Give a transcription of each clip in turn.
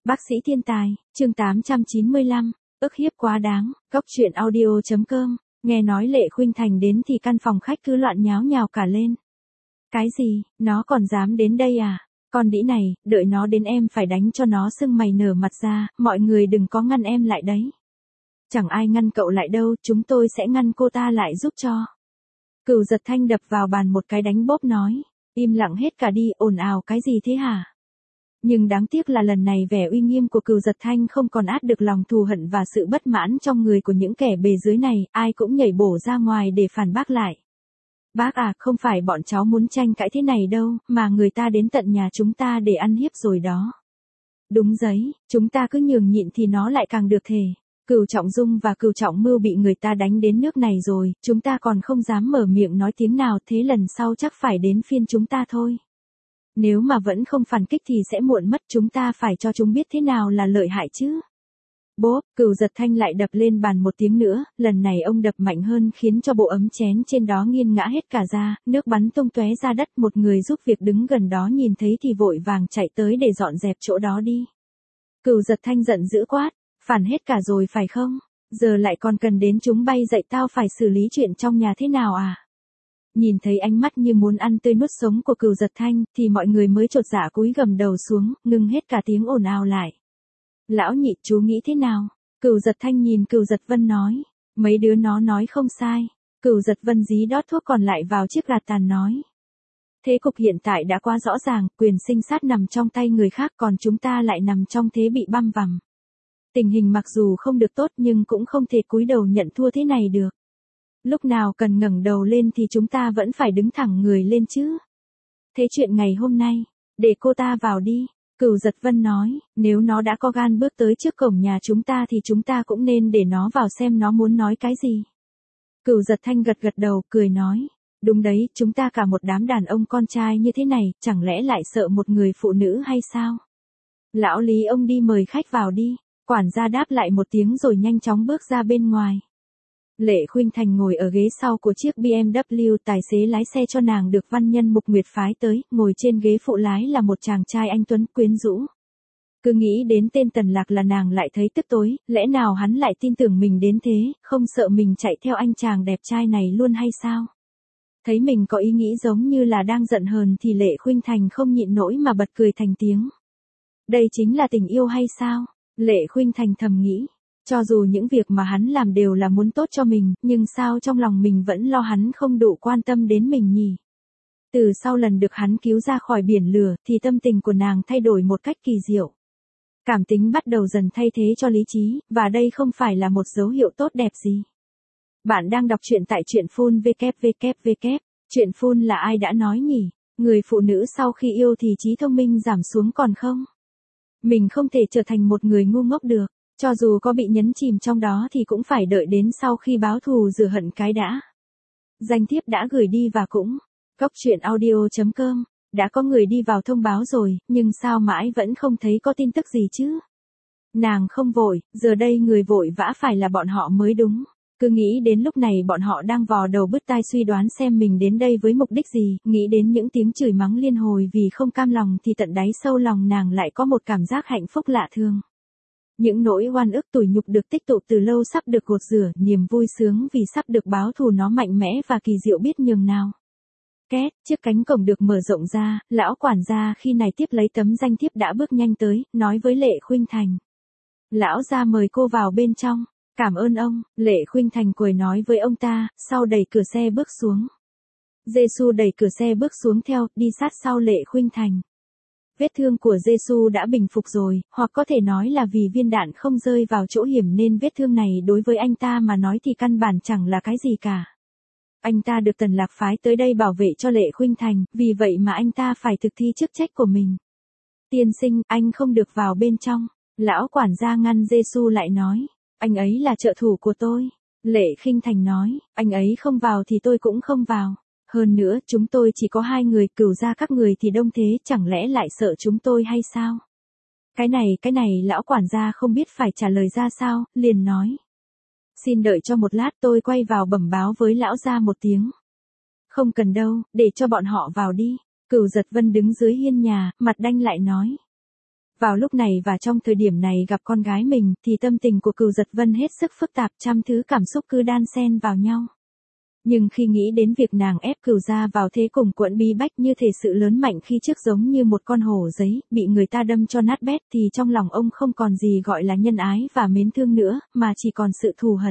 Bác sĩ thiên tài, chương 895, ức hiếp quá đáng, Cóc truyện audio.com, nghe nói Lệ Khuynh Thành đến thì căn phòng khách cứ loạn nháo nhào cả lên. Cái gì, nó còn dám đến đây à? Con đĩ này, đợi nó đến em phải đánh cho nó sưng mày nở mặt ra, mọi người đừng có ngăn em lại đấy. Chẳng ai ngăn cậu lại đâu, chúng tôi sẽ ngăn cô ta lại giúp cho. Cửu Giật Thanh đập vào bàn một cái đánh bốp nói, im lặng hết cả đi, ồn ào cái gì thế hả? Nhưng đáng tiếc là lần này vẻ uy nghiêm của Cửu Giật Thanh không còn át được lòng thù hận và sự bất mãn trong người của những kẻ bề dưới này, ai cũng nhảy bổ ra ngoài để phản bác lại. Bác à, không phải bọn cháu muốn tranh cãi thế này đâu, mà người ta đến tận nhà chúng ta để ăn hiếp rồi đó. Đúng giấy, chúng ta cứ nhường nhịn thì nó lại càng được thể. Cửu Trọng Dung và Cửu Trọng Mưu bị người ta đánh đến nước này rồi, chúng ta còn không dám mở miệng nói tiếng nào, thế lần sau chắc phải đến phiên chúng ta thôi. Nếu mà vẫn không phản kích thì sẽ muộn mất, chúng ta phải cho chúng biết thế nào là lợi hại chứ. Bốp, Cửu Giật Thanh lại đập lên bàn một tiếng nữa, lần này ông đập mạnh hơn khiến cho bộ ấm chén trên đó nghiêng ngã hết cả ra, nước bắn tung tóe ra đất. Một người giúp việc đứng gần đó nhìn thấy thì vội vàng chạy tới để dọn dẹp chỗ đó đi. Cửu Giật Thanh giận dữ quát, phản hết cả rồi phải không? Giờ lại còn cần đến chúng bay dậy tao phải xử lý chuyện trong nhà thế nào à? Nhìn thấy ánh mắt như muốn ăn tươi nuốt sống của Cửu Giật Thanh, thì mọi người mới chột dạ cúi gằm đầu xuống, ngưng hết cả tiếng ồn ào lại. Lão nhị chú nghĩ thế nào? Cửu Giật Thanh nhìn Cửu Giật Vân nói. Mấy đứa nó nói không sai. Cửu Giật Vân dí đót thuốc còn lại vào chiếc gạt tàn nói. Thế cục hiện tại đã quá rõ ràng, quyền sinh sát nằm trong tay người khác còn chúng ta lại nằm trong thế bị băm vằm. Tình hình mặc dù không được tốt nhưng cũng không thể cúi đầu nhận thua thế này được. Lúc nào cần ngẩng đầu lên thì chúng ta vẫn phải đứng thẳng người lên chứ. Thế chuyện ngày hôm nay, để cô ta vào đi. Cửu Giật Vân nói, nếu nó đã có gan bước tới trước cổng nhà chúng ta thì chúng ta cũng nên để nó vào xem nó muốn nói cái gì. Cửu Giật Thanh gật gật đầu, cười nói, đúng đấy, chúng ta cả một đám đàn ông con trai như thế này, chẳng lẽ lại sợ một người phụ nữ hay sao? Lão Lý ông đi mời khách vào đi. Quản gia đáp lại một tiếng rồi nhanh chóng bước ra bên ngoài. Lệ Khuynh Thành ngồi ở ghế sau của chiếc BMW, tài xế lái xe cho nàng được văn nhân Mục Nguyệt phái tới, ngồi trên ghế phụ lái là một chàng trai anh tuấn quyến rũ. Cứ nghĩ đến tên Tần Lạc là nàng lại thấy tức tối, lẽ nào hắn lại tin tưởng mình đến thế, không sợ mình chạy theo anh chàng đẹp trai này luôn hay sao? Thấy mình có ý nghĩ giống như là đang giận hờn thì Lệ Khuynh Thành không nhịn nổi mà bật cười thành tiếng. Đây chính là tình yêu hay sao? Lệ Khuynh Thành thầm nghĩ. Cho dù những việc mà hắn làm đều là muốn tốt cho mình, nhưng sao trong lòng mình vẫn lo hắn không đủ quan tâm đến mình nhỉ? Từ sau lần được hắn cứu ra khỏi biển lửa, thì tâm tình của nàng thay đổi một cách kỳ diệu. Cảm tính bắt đầu dần thay thế cho lý trí, và đây không phải là một dấu hiệu tốt đẹp gì. Bạn đang đọc truyện tại truyện phun www. Truyện phun là ai đã nói nhỉ? Người phụ nữ sau khi yêu thì trí thông minh giảm xuống còn không? Mình không thể trở thành một người ngu ngốc được. Cho dù có bị nhấn chìm trong đó thì cũng phải đợi đến sau khi báo thù rửa hận cái đã. Danh thiếp đã gửi đi và cũng. Cóc truyện audio.com. Đã có người đi vào thông báo rồi, nhưng sao mãi vẫn không thấy có tin tức gì chứ? Nàng không vội, giờ đây người vội vã phải là bọn họ mới đúng. Cứ nghĩ đến lúc này bọn họ đang vò đầu bứt tai suy đoán xem mình đến đây với mục đích gì, nghĩ đến những tiếng chửi mắng liên hồi vì không cam lòng thì tận đáy sâu lòng nàng lại có một cảm giác hạnh phúc lạ thường. Những nỗi oan ức tủi nhục được tích tụ từ lâu sắp được gột rửa, niềm vui sướng vì sắp được báo thù nó mạnh mẽ và kỳ diệu biết nhường nào. Két, chiếc cánh cổng được mở rộng ra, lão quản gia khi này tiếp lấy tấm danh thiếp đã bước nhanh tới, nói với Lệ Khuynh Thành. Lão gia mời cô vào bên trong. Cảm ơn ông, Lệ Khuynh Thành cười nói với ông ta, sau đẩy cửa xe bước xuống. Giê-xu đẩy cửa xe bước xuống theo, đi sát sau Lệ Khuynh Thành. Vết thương của Giê-xu đã bình phục rồi, hoặc có thể nói là vì viên đạn không rơi vào chỗ hiểm nên vết thương này đối với anh ta mà nói thì căn bản chẳng là cái gì cả. Anh ta được Tần Lạc phái tới đây bảo vệ cho Lệ Khuynh Thành, vì vậy mà anh ta phải thực thi chức trách của mình. Tiên sinh, anh không được vào bên trong. Lão quản gia ngăn Giê-xu lại nói. Anh ấy là trợ thủ của tôi. Lệ Khuynh Thành nói, anh ấy không vào thì tôi cũng không vào. Hơn nữa, chúng tôi chỉ có 2 người, Cửu gia các người thì đông thế, chẳng lẽ lại sợ chúng tôi hay sao? Cái này, lão quản gia không biết phải trả lời ra sao, liền nói. Xin đợi cho một lát, tôi quay vào bẩm báo với lão gia một tiếng. Không cần đâu, để cho bọn họ vào đi. Cửu Giật Vân đứng dưới hiên nhà, mặt đanh lại nói. Vào lúc này và trong thời điểm này gặp con gái mình thì tâm tình của Cửu Giật Vân hết sức phức tạp, trăm thứ cảm xúc cứ đan xen vào nhau. Nhưng khi nghĩ đến việc nàng ép Cửu gia vào thế cùng quẫn bí bách như thể sự lớn mạnh khi trước giống như một con hổ giấy, bị người ta đâm cho nát bét thì trong lòng ông không còn gì gọi là nhân ái và mến thương nữa, mà chỉ còn sự thù hận.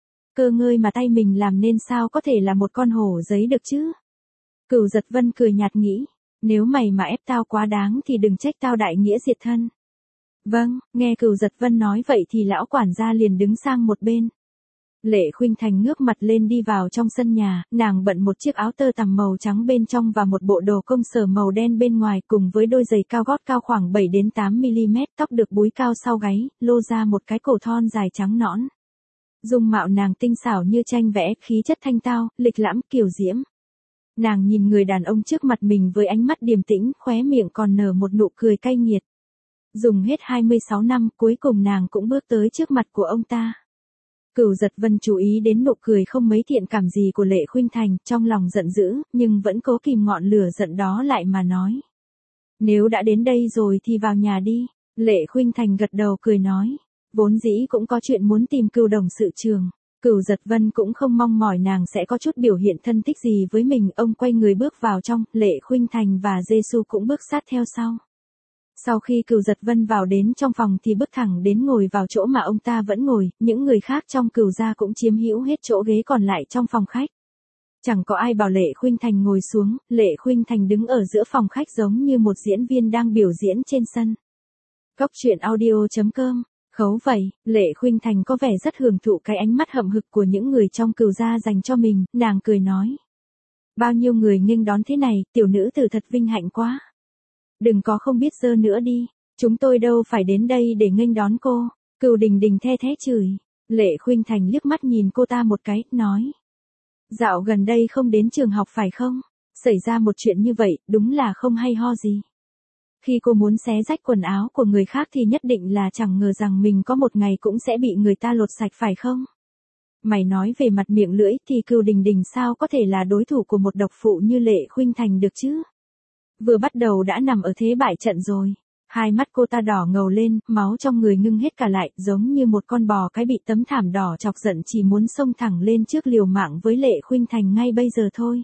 Cơ ngơi mà tay mình làm nên sao có thể là một con hổ giấy được chứ? Cửu Giật Vân cười nhạt nghĩ, nếu mày mà ép tao quá đáng thì đừng trách tao đại nghĩa diệt thân. Vâng, nghe Cửu Giật Vân nói vậy thì lão quản gia liền đứng sang một bên. Lệ Khuynh Thành ngước mặt lên đi vào trong sân nhà, nàng bận một chiếc áo tơ tằm màu trắng bên trong và một bộ đồ công sở màu đen bên ngoài cùng với đôi giày cao gót cao khoảng 7 đến 8 mm, tóc được búi cao sau gáy, lô ra một cái cổ thon dài trắng nõn. Dung mạo nàng tinh xảo như tranh vẽ, khí chất thanh tao, lịch lãm, kiều diễm. Nàng nhìn người đàn ông trước mặt mình với ánh mắt điềm tĩnh, khóe miệng còn nở một nụ cười cay nghiệt. Dùng hết 26 năm, cuối cùng nàng cũng bước tới trước mặt của ông ta. Cửu Giật Vân chú ý đến nụ cười không mấy thiện cảm gì của Lệ Khuynh Thành, trong lòng giận dữ, nhưng vẫn cố kìm ngọn lửa giận đó lại mà nói. Nếu đã đến đây rồi thì vào nhà đi. Lệ Khuynh Thành gật đầu cười nói. Vốn dĩ cũng có chuyện muốn tìm Cửu đồng sự trường. Cửu Giật Vân cũng không mong mỏi nàng sẽ có chút biểu hiện thân thích gì với mình. Ông quay người bước vào trong, Lệ Khuynh Thành và Giê-xu cũng bước sát theo sau. Sau khi Cửu Giật Vân vào đến trong phòng thì bước thẳng đến ngồi vào chỗ mà ông ta vẫn ngồi, những người khác trong Cửu gia cũng chiếm hữu hết chỗ ghế còn lại trong phòng khách. Chẳng có ai bảo Lệ Khuynh Thành ngồi xuống, Lệ Khuynh Thành đứng ở giữa phòng khách giống như một diễn viên đang biểu diễn trên sân. Cóc truyện audio.com. Khấu vậy, Lệ Khuynh Thành có vẻ rất hưởng thụ cái ánh mắt hậm hực của những người trong Cửu gia dành cho mình, nàng cười nói. Bao nhiêu người nghênh đón thế này, tiểu nữ tử thật vinh hạnh quá. Đừng có không biết dơ nữa đi, chúng tôi đâu phải đến đây để nghênh đón cô. Cửu Đình Đình the thé chửi. Lệ Khuynh Thành liếc mắt nhìn cô ta một cái, nói. Dạo gần đây không đến trường học phải không? Xảy ra một chuyện như vậy, đúng là không hay ho gì. Khi cô muốn xé rách quần áo của người khác thì nhất định là chẳng ngờ rằng mình có một ngày cũng sẽ bị người ta lột sạch phải không? Mày nói về mặt miệng lưỡi thì Cửu Đình Đình sao có thể là đối thủ của một độc phụ như Lệ Khuynh Thành được chứ? Vừa bắt đầu đã nằm ở thế bại trận rồi. Hai mắt cô ta đỏ ngầu lên, máu trong người ngưng hết cả lại, giống như một con bò cái bị tấm thảm đỏ chọc giận chỉ muốn xông thẳng lên trước liều mạng với Lệ Khuynh Thành ngay bây giờ thôi.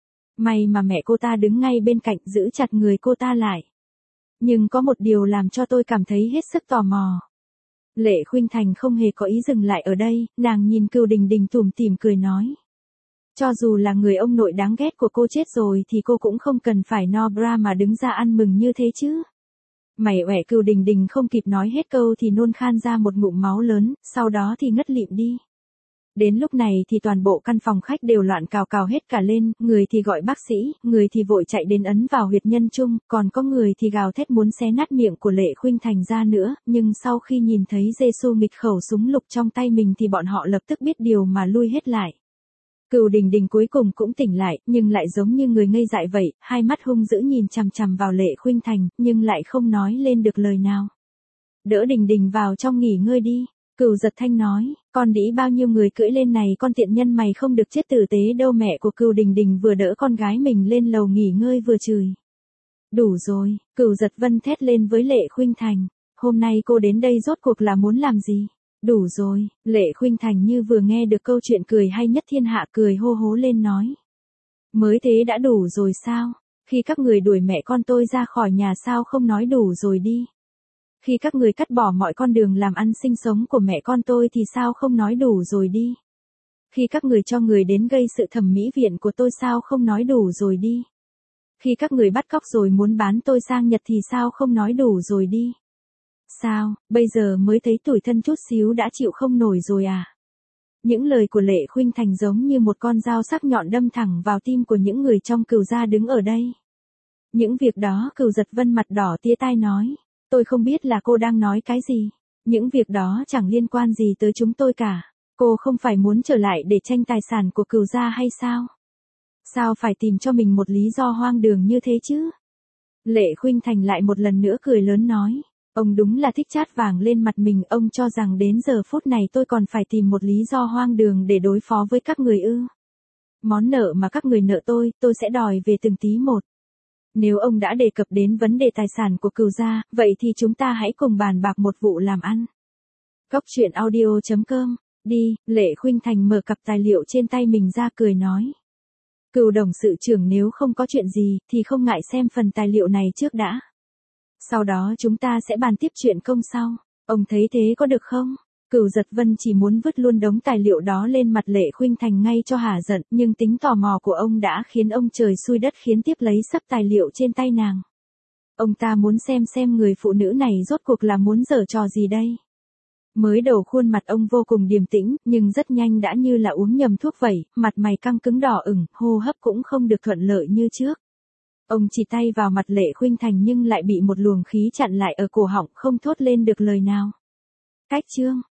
May mà mẹ cô ta đứng ngay bên cạnh giữ chặt người cô ta lại. Nhưng có một điều làm cho tôi cảm thấy hết sức tò mò. Lệ Khuynh Thành không hề có ý dừng lại ở đây, nàng nhìn Cửu Đình Đình tủm tỉm cười nói. Cho dù là người ông nội đáng ghét của cô chết rồi thì cô cũng không cần phải no bra mà đứng ra ăn mừng như thế chứ. Mày oẻ. Cửu Đình Đình không kịp nói hết câu thì nôn khan ra một ngụm máu lớn, sau đó thì ngất lịm đi. Đến lúc này thì toàn bộ căn phòng khách đều loạn cào cào hết cả lên, người thì gọi bác sĩ, người thì vội chạy đến ấn vào huyệt nhân trung, còn có người thì gào thét muốn xé nát miệng của Lệ Khuynh Thành ra nữa, nhưng sau khi nhìn thấy Giê-xu nghịch khẩu súng lục trong tay mình thì bọn họ lập tức biết điều mà lui hết lại. Cửu Đình Đình cuối cùng cũng tỉnh lại, nhưng lại giống như người ngây dại vậy, hai mắt hung dữ nhìn chằm chằm vào Lệ Khuynh Thành, nhưng lại không nói lên được lời nào. Đỡ Đình Đình vào trong nghỉ ngơi đi. Cửu Giật Thanh nói, con đĩ bao nhiêu người cưỡi lên này, con tiện nhân mày không được chết tử tế đâu. Mẹ của Cửu Đình Đình vừa đỡ con gái mình lên lầu nghỉ ngơi vừa chửi. Đủ rồi, Cửu Giật Vân thét lên với Lệ Khuynh Thành, hôm nay cô đến đây rốt cuộc là muốn làm gì? Đủ rồi, Lệ Khuynh Thành như vừa nghe được câu chuyện cười hay nhất thiên hạ, cười hô hố lên nói. Mới thế đã đủ rồi sao? Khi các người đuổi mẹ con tôi ra khỏi nhà sao không nói đủ rồi đi? Khi các người cắt bỏ mọi con đường làm ăn sinh sống của mẹ con tôi thì sao không nói đủ rồi đi? Khi các người cho người đến gây sự thẩm mỹ viện của tôi sao không nói đủ rồi đi? Khi các người bắt cóc rồi muốn bán tôi sang Nhật thì sao không nói đủ rồi đi? Sao, bây giờ mới thấy tủi thân chút xíu đã chịu không nổi rồi à? Những lời của Lệ Khuynh Thành giống như một con dao sắc nhọn đâm thẳng vào tim của những người trong Cửu gia đứng ở đây. Những việc đó Cửu Giật Vân mặt đỏ tía tai nói. Tôi không biết là cô đang nói cái gì. Những việc đó chẳng liên quan gì tới chúng tôi cả. Cô không phải muốn trở lại để tranh tài sản của Cửu gia hay sao? Sao phải tìm cho mình một lý do hoang đường như thế chứ? Lệ Khuynh Thành lại một lần nữa cười lớn nói. Ông đúng là thích chát vàng lên mặt mình, ông cho rằng đến giờ phút này tôi còn phải tìm một lý do hoang đường để đối phó với các người ư? Món nợ mà các người nợ tôi sẽ đòi về từng tí một. Nếu ông đã đề cập đến vấn đề tài sản của Cửu gia, vậy thì chúng ta hãy cùng bàn bạc một vụ làm ăn. Góc truyện audio.com. Đi, Lệ Khuynh Thành mở cặp tài liệu trên tay mình ra cười nói. Cửu đồng sự trưởng, nếu không có chuyện gì, thì không ngại xem phần tài liệu này trước đã. Sau đó chúng ta sẽ bàn tiếp chuyện công sau. Ông thấy thế có được không? Cửu Giật Vân chỉ muốn vứt luôn đống tài liệu đó lên mặt Lệ Khuynh Thành ngay cho hả giận, nhưng tính tò mò của ông đã khiến ông trời xui đất khiến tiếp lấy sắp tài liệu trên tay nàng. Ông ta muốn xem người phụ nữ này rốt cuộc là muốn giở trò gì đây. Mới đầu khuôn mặt ông vô cùng điềm tĩnh, nhưng rất nhanh đã như là uống nhầm thuốc vậy, mặt mày căng cứng đỏ ửng, hô hấp cũng không được thuận lợi như trước. Ông chỉ tay vào mặt Lệ Khuynh Thành nhưng lại bị một luồng khí chặn lại ở cổ họng, không thốt lên được lời nào. Cách chương